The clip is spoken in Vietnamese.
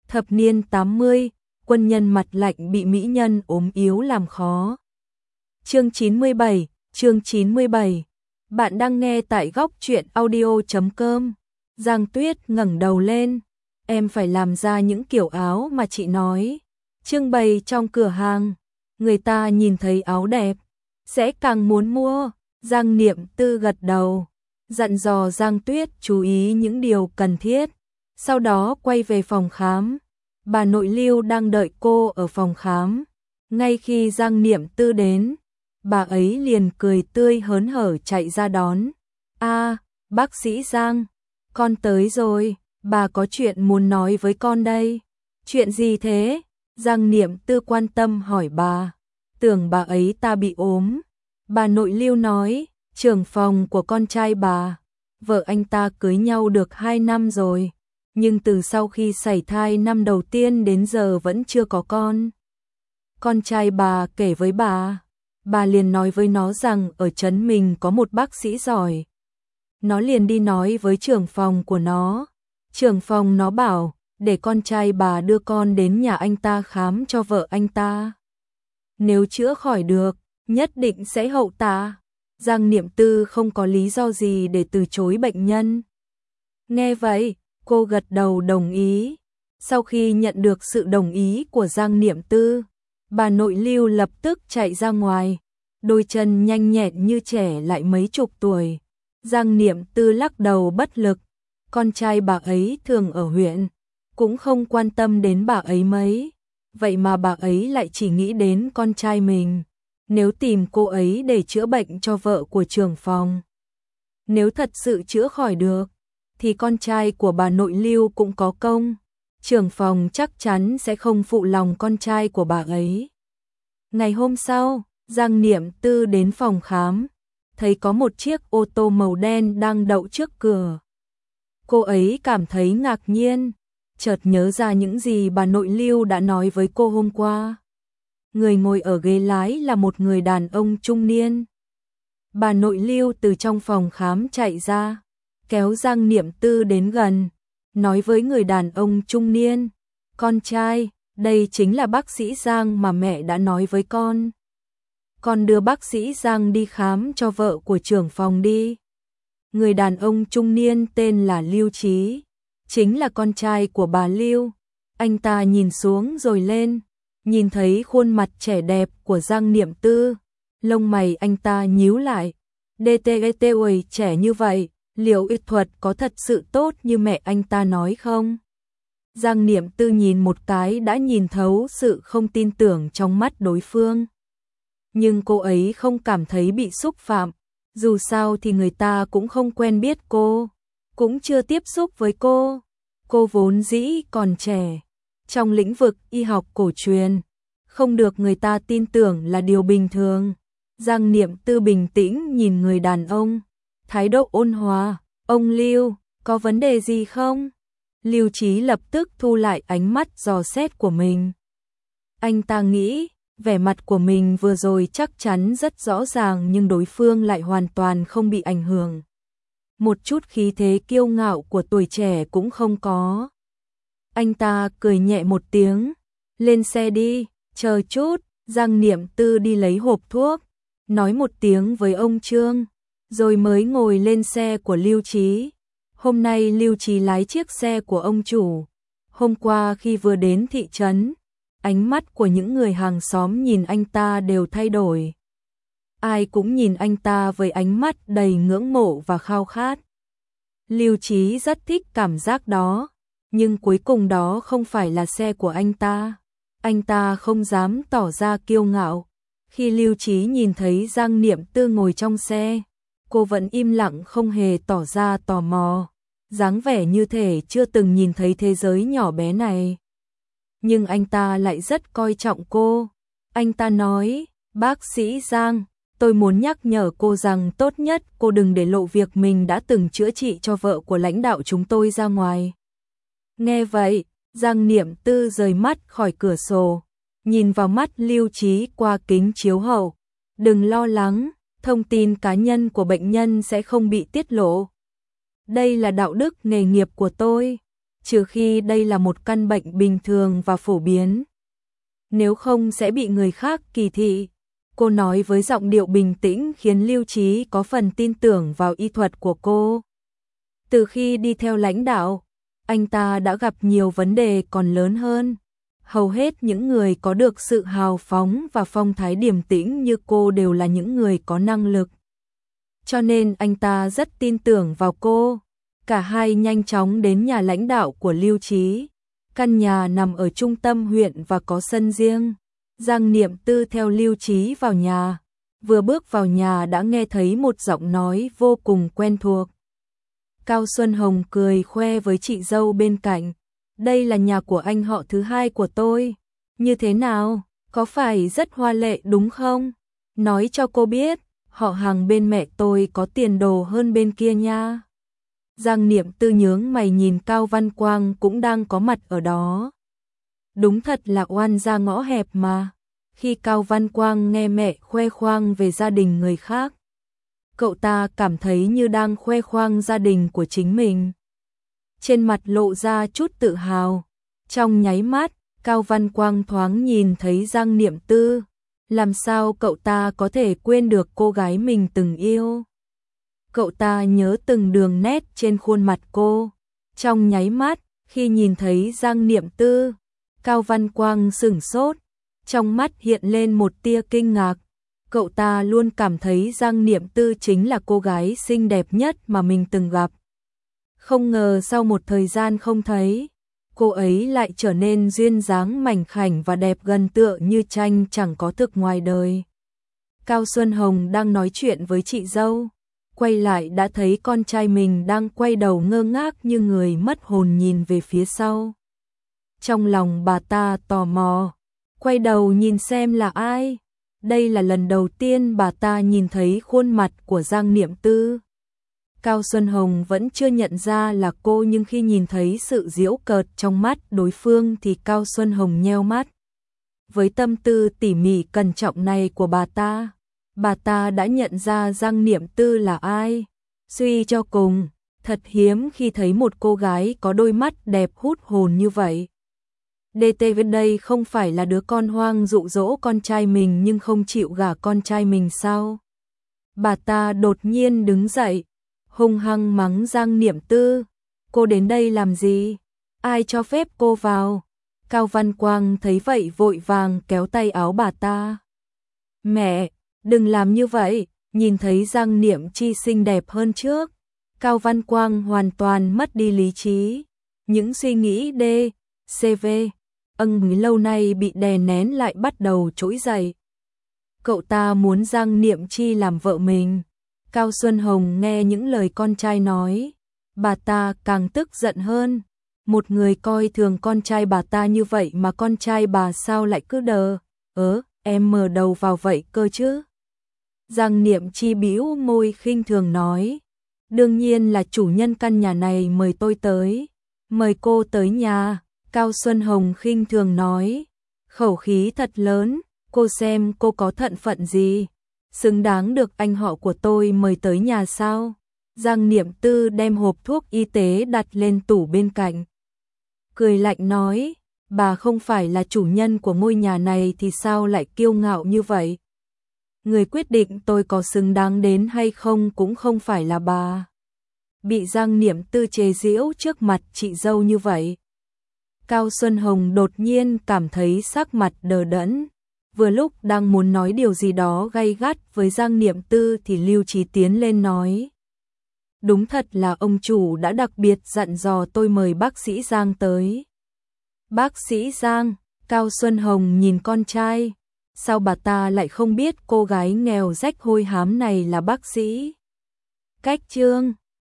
Thập niên 80, quân nhân mặt lạnh bị mỹ nhân ốm yếu làm khó. Chương 97. Bạn đang nghe tại góc truyện audio.com. Giang Tuyết ngẩng đầu lên. Em phải làm ra những kiểu áo mà chị nói. Trưng bày trong cửa hàng. Người ta nhìn thấy áo đẹp, sẽ càng muốn mua. Giang Niệm Tư gật đầu, dặn dò Giang Tuyết chú ý những điều cần thiết. Sau đó quay về phòng khám. Bà nội Lưu đang đợi cô ở phòng khám. Ngay khi Giang Niệm Tư đến, bà ấy liền cười tươi hớn hở chạy ra đón. Bác sĩ Giang, con tới rồi, bà có chuyện muốn nói với con đây. Chuyện gì thế? Giang Niệm Tư quan tâm hỏi bà. Tưởng bà ấy ta bị ốm. Bà nội Lưu nói, trưởng phòng của con trai bà, vợ anh ta cưới nhau được 2 năm rồi, nhưng từ sau khi sảy thai năm đầu tiên đến giờ vẫn chưa có con. Con trai bà kể với bà liền nói với nó rằng ở trấn mình có một bác sĩ giỏi. Nó liền đi nói với trưởng phòng của nó. Trưởng phòng nó bảo, để con trai bà đưa con đến nhà anh ta khám cho vợ anh ta. Nếu chữa khỏi được, nhất định sẽ hậu tạ. Giang Niệm Tư không có lý do gì để từ chối bệnh nhân. Nghe vậy, cô gật đầu đồng ý. Sau khi nhận được sự đồng ý của Giang Niệm Tư, bà nội Lưu lập tức chạy ra ngoài, đôi chân nhanh nhẹn như trẻ lại mấy chục tuổi. Giang Niệm Tư lắc đầu bất lực, con trai bà ấy thường ở huyện, cũng không quan tâm đến bà ấy mấy, vậy mà bà ấy lại chỉ nghĩ đến con trai mình. Nếu tìm cô ấy để chữa bệnh cho vợ của trưởng phòng, nếu thật sự chữa khỏi được, thì con trai của bà nội Lưu cũng có công. Trưởng phòng chắc chắn sẽ không phụ lòng con trai của bà ấy. Ngày hôm sau, Giang Niệm Tư đến phòng khám, thấy có một chiếc ô tô màu đen đang đậu trước cửa. Cô ấy cảm thấy ngạc nhiên, chợt nhớ ra những gì bà nội Lưu đã nói với cô hôm qua. Người ngồi ở ghế lái là một người đàn ông trung niên. Bà nội Lưu từ trong phòng khám chạy ra, kéo Giang Niệm Tư đến gần, nói với người đàn ông trung niên, con trai, đây chính là bác sĩ Giang mà mẹ đã nói với con. Con đưa bác sĩ Giang đi khám cho vợ của trưởng phòng đi. Người đàn ông trung niên tên là Lưu Trí, chính là con trai của bà Lưu. Anh ta nhìn xuống rồi lên, nhìn thấy khuôn mặt trẻ đẹp của Giang Niệm Tư, lông mày anh ta nhíu lại. Ui, trẻ như vậy, liệu y thuật có thật sự tốt như mẹ anh ta nói không? Giang Niệm Tư nhìn một cái đã nhìn thấu sự không tin tưởng trong mắt đối phương. Nhưng cô ấy không cảm thấy bị xúc phạm, dù sao thì người ta cũng không quen biết cô, cũng chưa tiếp xúc với cô. Cô vốn dĩ còn trẻ, trong lĩnh vực y học cổ truyền, không được người ta tin tưởng là điều bình thường. Giang Niệm Tư bình tĩnh nhìn người đàn ông, thái độ ôn hòa. Ông Lưu, có vấn đề gì không? Lưu Trí lập tức thu lại ánh mắt dò xét của mình. Anh ta nghĩ, vẻ mặt của mình vừa rồi chắc chắn rất rõ ràng nhưng đối phương lại hoàn toàn không bị ảnh hưởng. Một chút khí thế kiêu ngạo của tuổi trẻ cũng không có. Anh ta cười nhẹ một tiếng, lên xe đi, chờ chút. Giang Niệm Tư đi lấy hộp thuốc, nói một tiếng với ông Trương, rồi mới ngồi lên xe của Lưu Trí. Hôm nay Lưu Trí lái chiếc xe của ông chủ. Hôm qua khi vừa đến thị trấn, ánh mắt của những người hàng xóm nhìn anh ta đều thay đổi. Ai cũng nhìn anh ta với ánh mắt đầy ngưỡng mộ và khao khát. Lưu Trí rất thích cảm giác đó, nhưng cuối cùng đó không phải là xe của anh ta. Anh ta không dám tỏ ra kiêu ngạo. Khi Lưu Trí nhìn thấy Giang Niệm Tư ngồi trong xe, cô vẫn im lặng không hề tỏ ra tò mò, dáng vẻ như thể chưa từng nhìn thấy thế giới nhỏ bé này. Nhưng anh ta lại rất coi trọng cô. Anh ta nói, bác sĩ Giang, tôi muốn nhắc nhở cô rằng tốt nhất cô đừng để lộ việc mình đã từng chữa trị cho vợ của lãnh đạo chúng tôi ra ngoài. Nghe vậy, Giang Niệm Tư rời mắt khỏi cửa sổ, nhìn vào mắt Lưu Trí qua kính chiếu hậu. Đừng lo lắng, thông tin cá nhân của bệnh nhân sẽ không bị tiết lộ. Đây là đạo đức nghề nghiệp của tôi. trừ khi đây là một căn bệnh bình thường và phổ biến. Nếu không sẽ bị người khác kỳ thị. Cô nói với giọng điệu bình tĩnh khiến Lưu Chí có phần tin tưởng vào y thuật của cô. Từ khi đi theo lãnh đạo, anh ta đã gặp nhiều vấn đề còn lớn hơn. Hầu hết những người có được sự hào phóng và phong thái điềm tĩnh như cô đều là những người có năng lực. Cho nên anh ta rất tin tưởng vào cô. Cả hai nhanh chóng đến nhà lãnh đạo của Lưu Chí. Căn nhà nằm ở trung tâm huyện và có sân riêng. Giang Niệm Tư theo Lưu Chí vào nhà. Vừa bước vào nhà đã nghe thấy một giọng nói vô cùng quen thuộc. Cao Xuân Hồng cười khoe với chị dâu bên cạnh. Đây là nhà của anh họ thứ hai của tôi. Như thế nào? Có phải rất hoa lệ đúng không? Nói cho cô biết, họ hàng bên mẹ tôi có tiền đồ hơn bên kia nha. Giang Niệm Tư nhướng mày nhìn Cao Văn Quang cũng đang có mặt ở đó. Đúng thật là oan gia ngõ hẹp mà. Khi Cao Văn Quang nghe mẹ khoe khoang về gia đình người khác, cậu ta cảm thấy như đang khoe khoang gia đình của chính mình. Trên mặt lộ ra chút tự hào. Trong nháy mắt, Cao Văn Quang thoáng nhìn thấy Giang Niệm Tư. Làm sao cậu ta có thể quên được cô gái mình từng yêu? Cậu ta nhớ từng đường nét trên khuôn mặt cô. Trong nháy mắt, khi nhìn thấy Giang Niệm Tư, Cao Văn Quang sửng sốt. Trong mắt hiện lên một tia kinh ngạc. Cậu ta luôn cảm thấy Giang Niệm Tư chính là cô gái xinh đẹp nhất mà mình từng gặp. Không ngờ sau một thời gian không thấy, cô ấy lại trở nên duyên dáng mảnh khảnh và đẹp gần tựa như tranh chẳng có thực ngoài đời. Cao Xuân Hồng đang nói chuyện với chị dâu, quay lại đã thấy con trai mình đang quay đầu ngơ ngác như người mất hồn nhìn về phía sau. Trong lòng bà ta tò mò, quay đầu nhìn xem là ai. Đây là lần đầu tiên bà ta nhìn thấy khuôn mặt của Giang Niệm Tư. Cao Xuân Hồng vẫn chưa nhận ra là cô, nhưng khi nhìn thấy sự giễu cợt trong mắt đối phương thì Cao Xuân Hồng nheo mắt. Với tâm tư tỉ mỉ cẩn trọng này của bà ta đã nhận ra Giang Niệm Tư là ai. Suy cho cùng, thật hiếm khi thấy một cô gái có đôi mắt đẹp hút hồn như vậy. DTV đây không phải là đứa con hoang dụ dỗ con trai mình nhưng không chịu gả con trai mình sao? Bà ta đột nhiên đứng dậy, hung hăng mắng Giang Niệm Tư. Cô đến đây làm gì? Ai cho phép cô vào? Cao Văn Quang thấy vậy vội vàng kéo tay áo bà ta. Mẹ, đừng làm như vậy. Nhìn thấy Giang Niệm Chi xinh đẹp hơn trước, Cao Văn Quang hoàn toàn mất đi lý trí. Những suy nghĩ CV lâu nay bị đè nén lại bắt đầu trỗi dậy. Cậu ta muốn Giang Niệm Chi làm vợ mình. Cao Xuân Hồng nghe những lời con trai nói, bà ta càng tức giận hơn. Một người coi thường con trai bà ta như vậy mà con trai bà sao lại cứ em mở đầu vào vậy cơ chứ? Giang Niệm Chi bĩu môi khinh thường nói, đương nhiên là chủ nhân căn nhà này mời tôi tới. Mời cô tới nhà. Cao Xuân Hồng khinh thường nói, khẩu khí thật lớn, cô xem cô có thận phận gì, xứng đáng được anh họ của tôi mời tới nhà sao? Giang Niệm Tư đem hộp thuốc y tế đặt lên tủ bên cạnh. Cười lạnh nói, bà không phải là chủ nhân của ngôi nhà này thì sao lại kiêu ngạo như vậy? Người quyết định tôi có xứng đáng đến hay không cũng không phải là bà. Bị Giang Niệm Tư chế giễu trước mặt chị dâu như vậy, Cao Xuân Hồng đột nhiên cảm thấy sắc mặt đờ đẫn. Vừa lúc đang muốn nói điều gì đó gay gắt với Giang Niệm Tư thì Lưu Chí tiến lên nói, đúng thật là ông chủ đã đặc biệt dặn dò tôi mời bác sĩ Giang tới. Bác sĩ Giang? Cao Xuân Hồng nhìn con trai, sao bà ta lại không biết cô gái nghèo rách hôi hám này là bác sĩ? Cách chương